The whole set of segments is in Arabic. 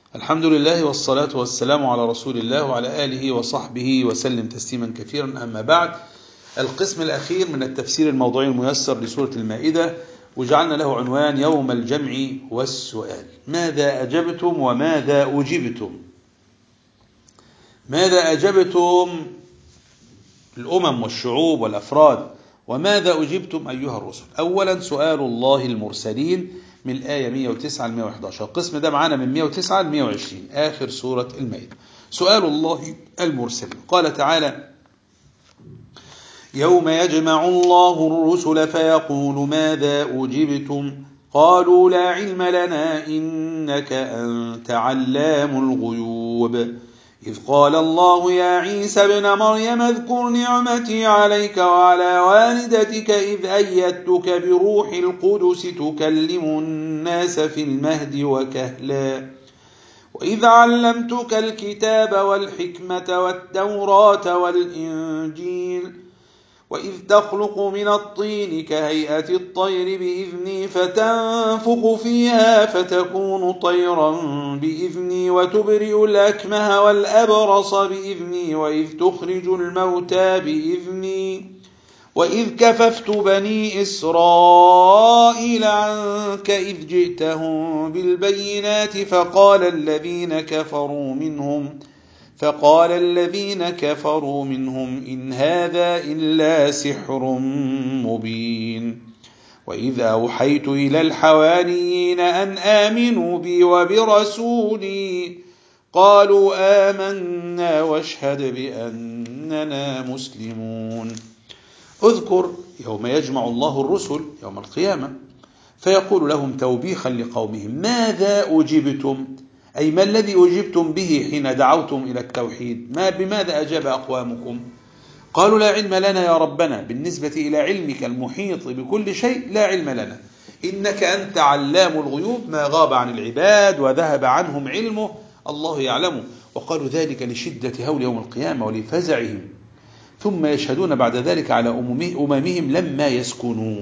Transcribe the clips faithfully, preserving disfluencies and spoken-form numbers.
الحمد لله والصلاة والسلام على رسول الله وعلى آله وصحبه وسلم تسليما كثيرا. أما بعد، القسم الأخير من التفسير الموضوعي الميسر لسورة المائدة، وجعلنا له عنوان يوم الجمع والسؤال. ماذا أجبتم وماذا أجبتم؟ ماذا أجبتم الأمم والشعوب والأفراد، وماذا أجبتم أيها الرسل؟ أولا سؤال الله المرسلين من الآية مئة وتسعة ل مئة وأحد عشر. القسم ده معانا من مئة وتسعة ل مئة وعشرين آخر سورة المائدة. سؤال الله المرسلين، قال تعالى: يوم يجمع الله الرسل فيقول ماذا أجبتم قالوا لا علم لنا إنك أنت علام الغيوب إذ قال الله يا عيسى ابن مريم اذكر نعمتي عليك وعلى والدتك إذ أيدتك بروح القدس تكلم الناس في المهد وكهلا وإذ علمتك الكتاب والحكمة والتوراة والإنجيل وإذ تخلق من الطين كهيئة الطير بإذني فتنفخ فيها فتكون طيرا بإذني وتبرئ الأكمه والأبرص بإذني وإذ تخرج الموتى بإذني وإذ كففت بني إسرائيل عنك إذ جئتهم بالبينات فقال الذين كفروا منهم فقال الذين كفروا منهم إن هذا إلا سحر مبين وإذ أوحيت إلى الحواريين أن آمنوا بي وبرسولي قالوا آمنا واشهد بأننا مسلمون. اذكر يوم يجمع الله الرسل يوم القيامة فيقول لهم توبيخا لقومهم ماذا أجبتم، أي ما الذي أجبتم به حين دعوتم إلى التوحيد؟ ما بماذا أجاب أقوامكم؟ قالوا لا علم لنا يا ربنا، بالنسبة إلى علمك المحيط بكل شيء لا علم لنا، إنك أنت علام الغيوب، ما غاب عن العباد وذهب عنهم علمه الله يعلمه. وقالوا ذلك لشدة هول يوم القيامة ولفزعهم، ثم يشهدون بعد ذلك على أممهم لما يسكنوا.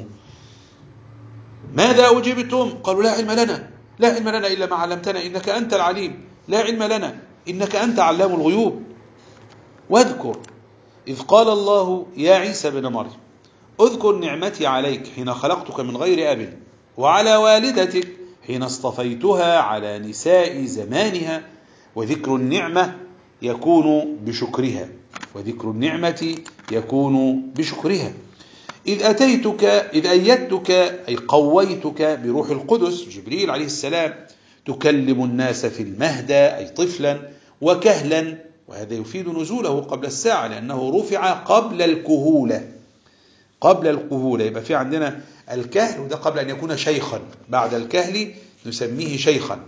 ماذا أجبتم؟ قالوا لا علم لنا، لا علم لنا إلا ما علمتنا إنك أنت العليم، لا علم لنا إنك أنت علام الغيوب. واذكر إذ قال الله يا عيسى بن مريم اذكر نعمتي عليك حين خلقتك من غير أب وعلى والدتك حين اصطفيتها على نساء زمانها. وذكر النعمة يكون بشكرها، وذكر النعمة يكون بشكرها. إذ أتيتك إذ أيدتك أي قويتك بروح القدس جبريل عليه السلام تكلم الناس في المهد أي طفلا وكهلا، وهذا يفيد نزوله قبل الساعة لأنه رفع قبل الكهولة. قبل الكهولة يبقى في عندنا الكهل، وده قبل أن يكون شيخا، بعد الكهل نسميه شيخا،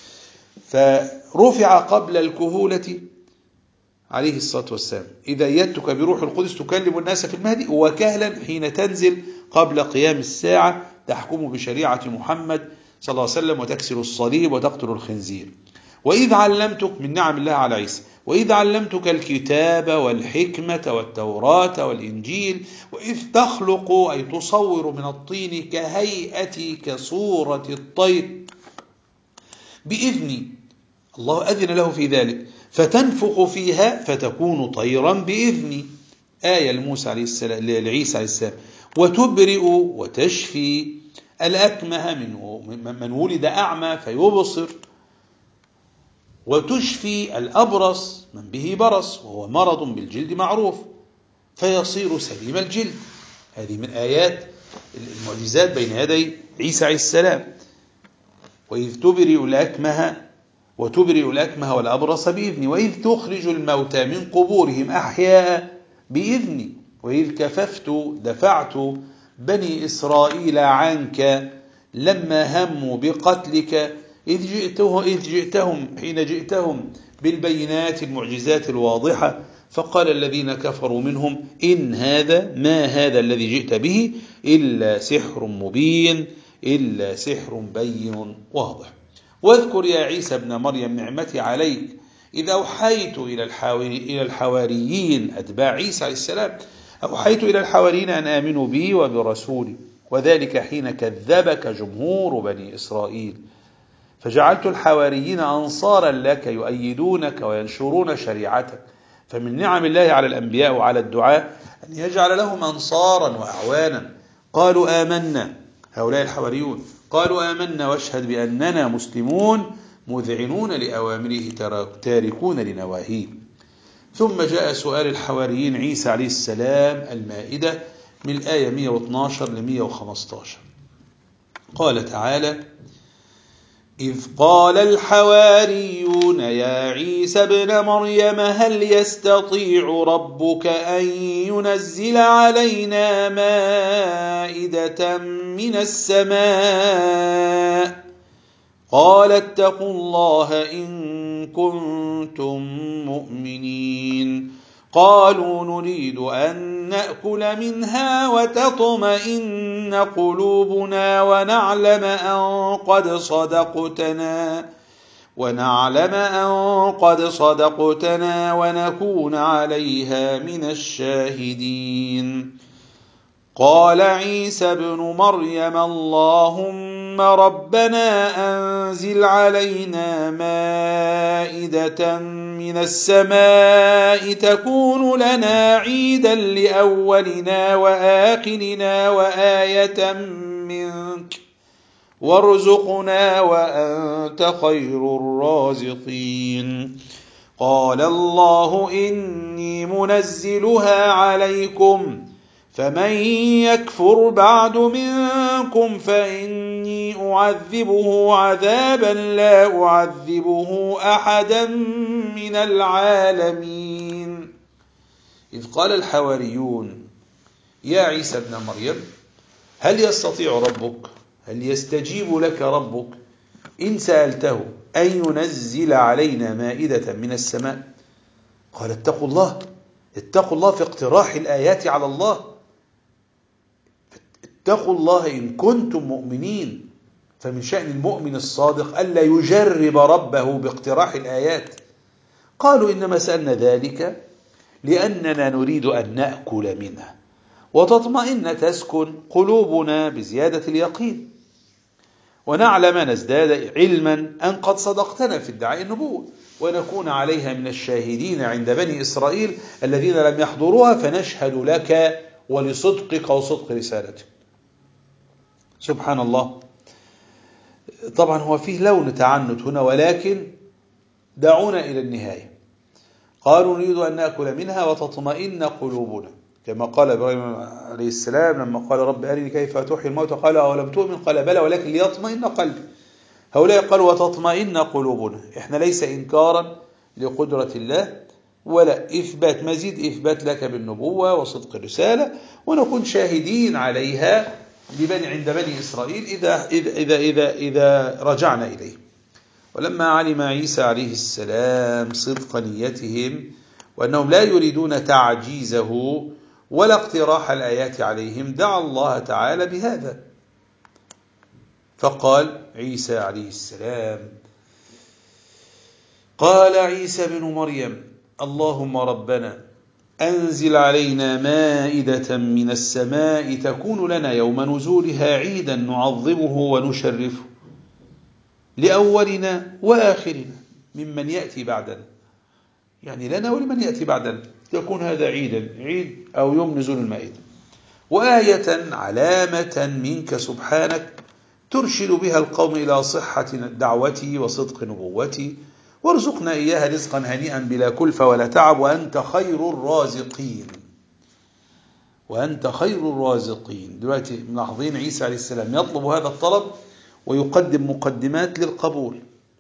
فرفع قبل الكهولة عليه الصلاة والسلام. إذا أيدتك بروح القدس تكلم الناس في المهد وكهلا حين تنزل قبل قيام الساعة تحكم بشريعة محمد صلى الله عليه وسلم وتكسر الصليب وتقتل الخنزير. وإذ علمتك من نعم الله على عيسى وإذ علمتك الكتاب والحكمة والتوراة والإنجيل وإذ تخلق أي تصور من الطين كهيئة كصورة الطير بإذني، الله أذن له في ذلك، فتنفخ فيها فتكون طيرا بإذني، آية لموسى عليه السلام لعيسى عليه السلام. وتبرئ وتشفي الأكمه من من ولد أعمى فيبصر، وتشفي الأبرص من به برص وهو مرض بالجلد معروف فيصير سليم الجلد. هذه من آيات المعجزات بين يدي عيسى عليه السلام. وإذ تبرئ الأكمه وتبرئ الأكمه والأبرص بإذني وإذ تخرج الموتى من قبورهم أحياء بإذني وإذ كففت دفعت بني إسرائيل عنك لما هموا بقتلك إذ جئتهم, إذ جئتهم حين جئتهم بالبينات المعجزات الواضحة فقال الذين كفروا منهم إن هذا ما هذا الذي جئت به إلا سحر مبين إلا سحر بين واضح. واذكر يا عيسى ابن مريم نعمتي عليك إذ أوحيت إلى الحواريين أتباع عيسى عليه السلام أوحيت إلى الحواريين أن آمنوا بي وبرسولي وذلك حين كذبك جمهور بني إسرائيل فجعلت الحواريين أنصارا لك يؤيدونك وينشرون شريعتك. فمن نعم الله على الأنبياء وعلى الدعاء أن يجعل لهم أنصارا وأعوانا. قالوا آمنا، هؤلاء الحواريون قالوا آمنا واشهد بأننا مسلمون مذعنون لأوامره تاركون لنواهيه. ثم جاء سؤال الحواريين عيسى عليه السلام، المائدة من الآية مئة واثني عشر ل مئة وخمسة عشر. قال تعالى: إذ قال الحواريون يا عيسى ابن مريم هل يستطيع ربك أن ينزل علينا مائدة من السماء؟ قال اتقوا الله إن كنتم مؤمنين. قالوا نريد أن نأكل منها وتطمئن قلوبنا ونعلم أن قد صدقتنا ونعلم أن قد صدقتنا ونكون عليها من الشاهدين. قال عيسى ابن مريم اللهم ربنا أنزل علينا مائدة من السماء تكون لنا عيدا لأولنا وآخرنا وآية منك وارزقنا وأنت خير الرازقين. قال الله إني منزلها عليكم فمن يكفر بعد منكم فإني أعذبه عذابا لا أعذبه أحدا من العالمين. إذ قال الحواريون يا عيسى ابن مريم هل يستطيع ربك، هل يستجيب لك ربك إن سألته أن ينزل علينا مائدة من السماء؟ قال اتقوا الله، اتقوا الله في اقتراح الآيات على الله، اتقوا الله إن كنتم مؤمنين. فمن شأن المؤمن الصادق ألا يجرب ربه باقتراح الآيات. قالوا إنما سألنا ذلك لأننا نريد أن نأكل منها وتطمئن تسكن قلوبنا بزيادة اليقين ونعلم نزداد علما أن قد صدقتنا في ادعاء النبوة ونكون عليها من الشاهدين عند بني إسرائيل الذين لم يحضروها فنشهد لك ولصدقك وصدق رسالتك. سبحان الله. طبعا هو فيه لون تعنت هنا، ولكن دعونا إلى النهاية. قالوا نريد أن نأكل منها وتطمئن قلوبنا، كما قال إبراهيم عليه السلام لما قال رب أرني كيف تحيي الموتى قال أولم تؤمن قال بلى ولكن ليطمئن قلبي. هؤلاء قالوا وتطمئن قلوبنا. إحنا ليس إنكارا لقدرة الله ولا إثبات، مزيد إثبات لك بالنبوة وصدق الرسالة ونكون شاهدين عليها لبني عند بني إسرائيل إذا, إذا, إذا, إذا, إذا رجعنا إليه. ولما علم عيسى عليه السلام صدق نيتهم وأنهم لا يريدون تعجيزه ولا اقتراح الآيات عليهم دعا الله تعالى بهذا. فقال عيسى عليه السلام قال عيسى بن مريم اللهم ربنا أنزل علينا مائدة من السماء تكون لنا يوم نزولها عيدا نعظمه ونشرفه لأولنا وآخرنا ممن يأتي بعدنا، يعني لنا ولمن يأتي بعدنا يكون هذا عيدا، عيد أو يوم نزول المائدة، وآية علامة منك سبحانك ترشد بها القوم إلى صحة دعوتي وصدق نبوتي، وارزقنا إياها رزقا هنيئا بلا كلفة ولا تعب وأنت خير الرازقين. وأنت خير الرازقين. دلوقتي ملاحظين عيسى عليه السلام يطلب هذا الطلب ويقدم مقدمات للقبول.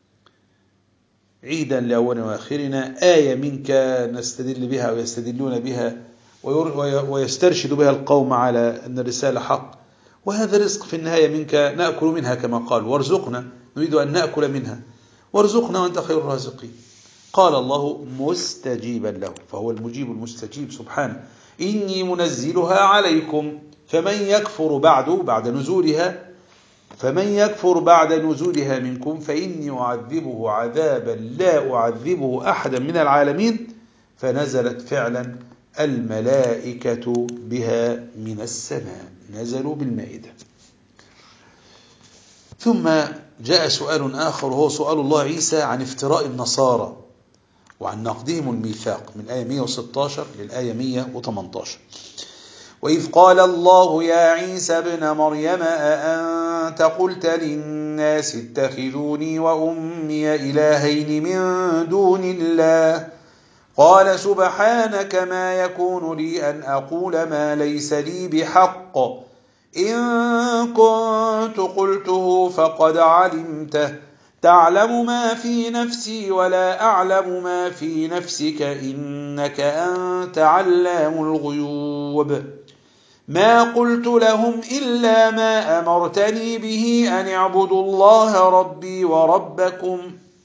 عيدا لأولنا وآخرنا، آية منك نستدل بها ويستدلون بها ويسترشد بها القوم على أن الرسالة حق، وهذا رزق في النهاية منك نأكل منها كما قال، وارزقنا، نريد أن نأكل منها وارزقنا وأنت خير الرازقين. قال الله مستجيبا له، فهو المجيب المستجيب سبحانه إني منزلها عليكم فمن يكفر بعد بعد نزولها فمن يكفر بعد نزولها منكم فإني أعذبه عذابا لا أعذبه أحدا من العالمين. فنزلت فعلا الملائكة بها من السماء، نزلوا بالمائدة. ثم جاء سؤال آخر وهو سؤال الله عيسى عن افتراء النصارى وعن نقضهم الميثاق، من الآية مئة وستة عشر للآية مئة وثمانية عشر. وإذ قال الله يا عيسى ابن مريم أأنت قلت للناس اتخذوني وأمي إلهين من دون الله قال سبحانك ما يكون لي أن أقول ما ليس لي بحق إن كنت قلته فقد علمته تعلم ما في نفسي ولا أعلم ما في نفسك إنك أنت علام الغيوب ما قلت لهم إلا ما أمرتني به أن اعبدوا الله ربي وربكم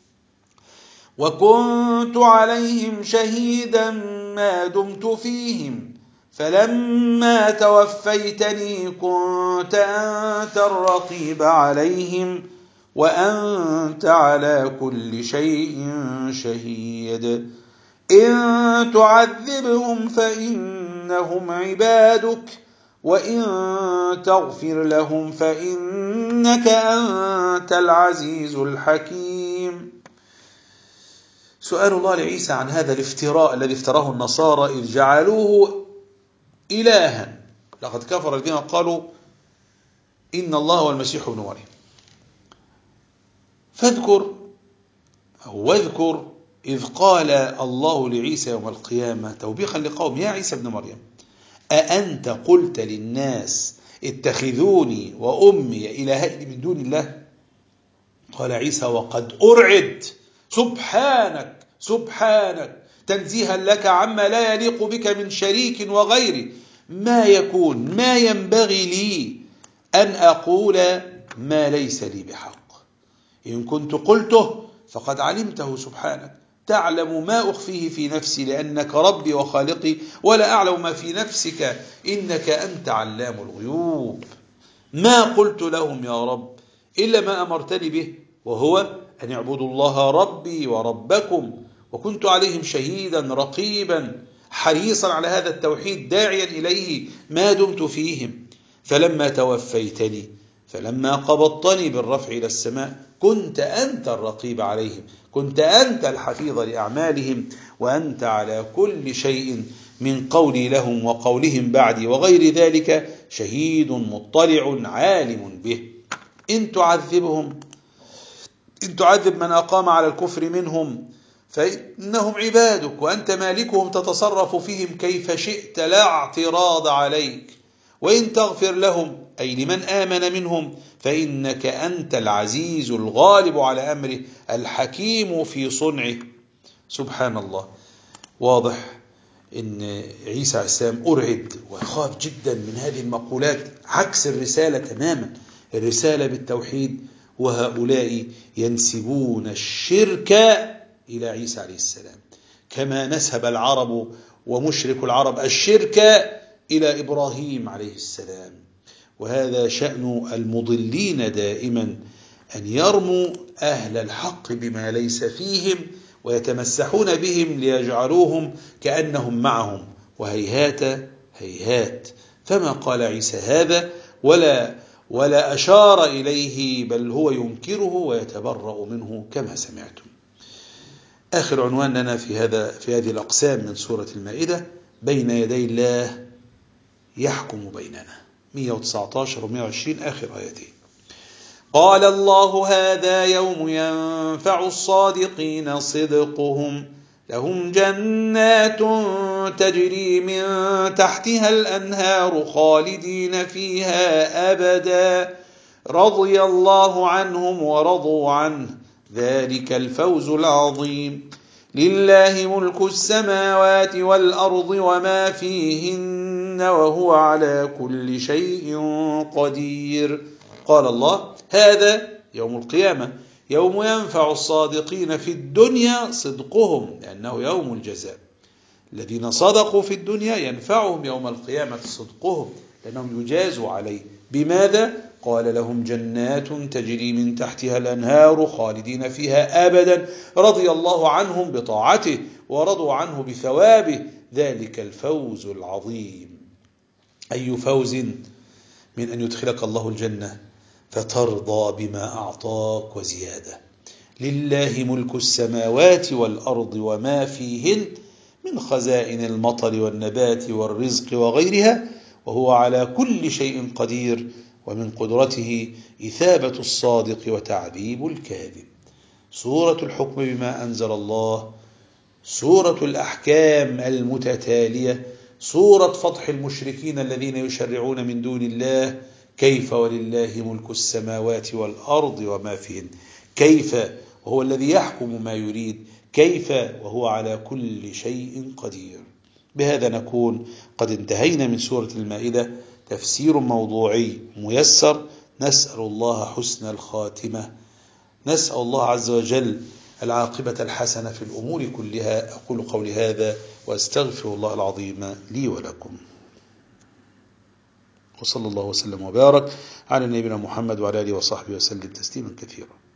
وكنت عليهم شهيدا ما دمت فيهم فلما توفيتني كنت أنت الرقيب عليهم وأنت على كل شيء شهيد إن تعذبهم فإنهم عبادك وإن تغفر لهم فإنك أنت العزيز الحكيم. سؤال الله لعيسى عن هذا الافتراء الذي افتراه النصارى إذ جعلوه إلها. لقد كفر الذين قالوا إن الله هو المسيح ابن مريم. فاذكر أو واذكر إذ قال الله لعيسى يوم القيامة توبيخا لقوم يا عيسى ابن مريم أأنت قلت للناس اتخذوني وأمي إلهين من دون الله قال عيسى وقد أرعد سبحانك سبحانك تنزيها لك عما لا يليق بك من شريك وغيره ما يكون ما ينبغي لي أن أقول ما ليس لي بحق إن كنت قلته فقد علمته سبحانك تعلم ما أخفيه في نفسي لأنك ربي وخالقي ولا أعلم ما في نفسك إنك أنت علام الغيوب ما قلت لهم يا رب إلا ما أمرتني به وهو أن يعبدوا الله ربي وربكم وكنت عليهم شهيدا رقيبا حريصا على هذا التوحيد داعيا إليه ما دمت فيهم فلما توفيتني فلما قبضتني بالرفع إلى السماء كنت أنت الرقيب عليهم كنت أنت الحفيظ لأعمالهم وأنت على كل شيء من قولي لهم وقولهم بعدي وغير ذلك شهيد مطلع عالم به إن تعذبهم إن تعذب من أقام على الكفر منهم فإنهم عبادك وأنت مالكهم تتصرف فيهم كيف شئت لا اعتراض عليك وإن تغفر لهم أي لمن آمن منهم فإنك أنت العزيز الغالب على أمره الحكيم في صنعه. سبحان الله. واضح إن عيسى عليه السلام أرعد وخاف جدا من هذه المقولات عكس الرسالة تماما. الرسالة بالتوحيد وهؤلاء ينسبون الشرك إلى عيسى عليه السلام كما نسب العرب ومشرك العرب الشرك إلى إبراهيم عليه السلام. وهذا شأن المضلين دائما أن يرموا أهل الحق بما ليس فيهم ويتمسحون بهم ليجعلوهم كأنهم معهم وهيهات هيهات. فما قال عيسى هذا ولا ولا أشار إليه بل هو ينكره ويتبرأ منه كما سمعتم. آخر عنوان لنا في هذا في هذه الأقسام من سورة المائدة بين يدي الله يحكم بيننا مئة وتسعة عشر و مئة وعشرين آخر آيتين. قال الله هذا يوم ينفع الصادقين صدقهم لهم جنات تجري من تحتها الأنهار خالدين فيها أبدا رضي الله عنهم ورضوا عنه ذلك الفوز العظيم لله ملك السماوات والأرض وما فيهن وهو على كل شيء قدير. قال الله هذا يوم القيامة يوم ينفع الصادقين في الدنيا صدقهم لأنه يوم الجزاء. الذين صدقوا في الدنيا ينفعهم يوم القيامة صدقهم لأنهم يجازوا عليه. بماذا؟ قال لهم جنات تجري من تحتها الأنهار خالدين فيها أبدا رضي الله عنهم بطاعته ورضوا عنه بثوابه ذلك الفوز العظيم. أي فوز من أن يدخلك الله الجنة فترضى بما أعطاك وزيادة. لله ملك السماوات والأرض وما فيهن من خزائن المطر والنبات والرزق وغيرها، وهو على كل شيء قدير، ومن قدرته إثابة الصادق وتعذيب الكاذب. سورة الحكم بما أنزل الله، سورة الأحكام المتتالية، سورة فضح المشركين الذين يشرعون من دون الله. كيف ولله ملك السماوات والأرض وما فيهن، كيف وهو الذي يحكم ما يريد، كيف وهو على كل شيء قدير. بهذا نكون قد انتهينا من سورة المائدة، تفسير موضوعي ميسر. نسأل الله حسن الخاتمة، نسأل الله عز وجل العاقبة الحسنة في الأمور كلها. أقول قولي هذا وأستغفر الله العظيم لي ولكم، وصلى الله وسلم وبارك على نبينا محمد وعلى آله وصحبه وسلم تسليما كثيرا.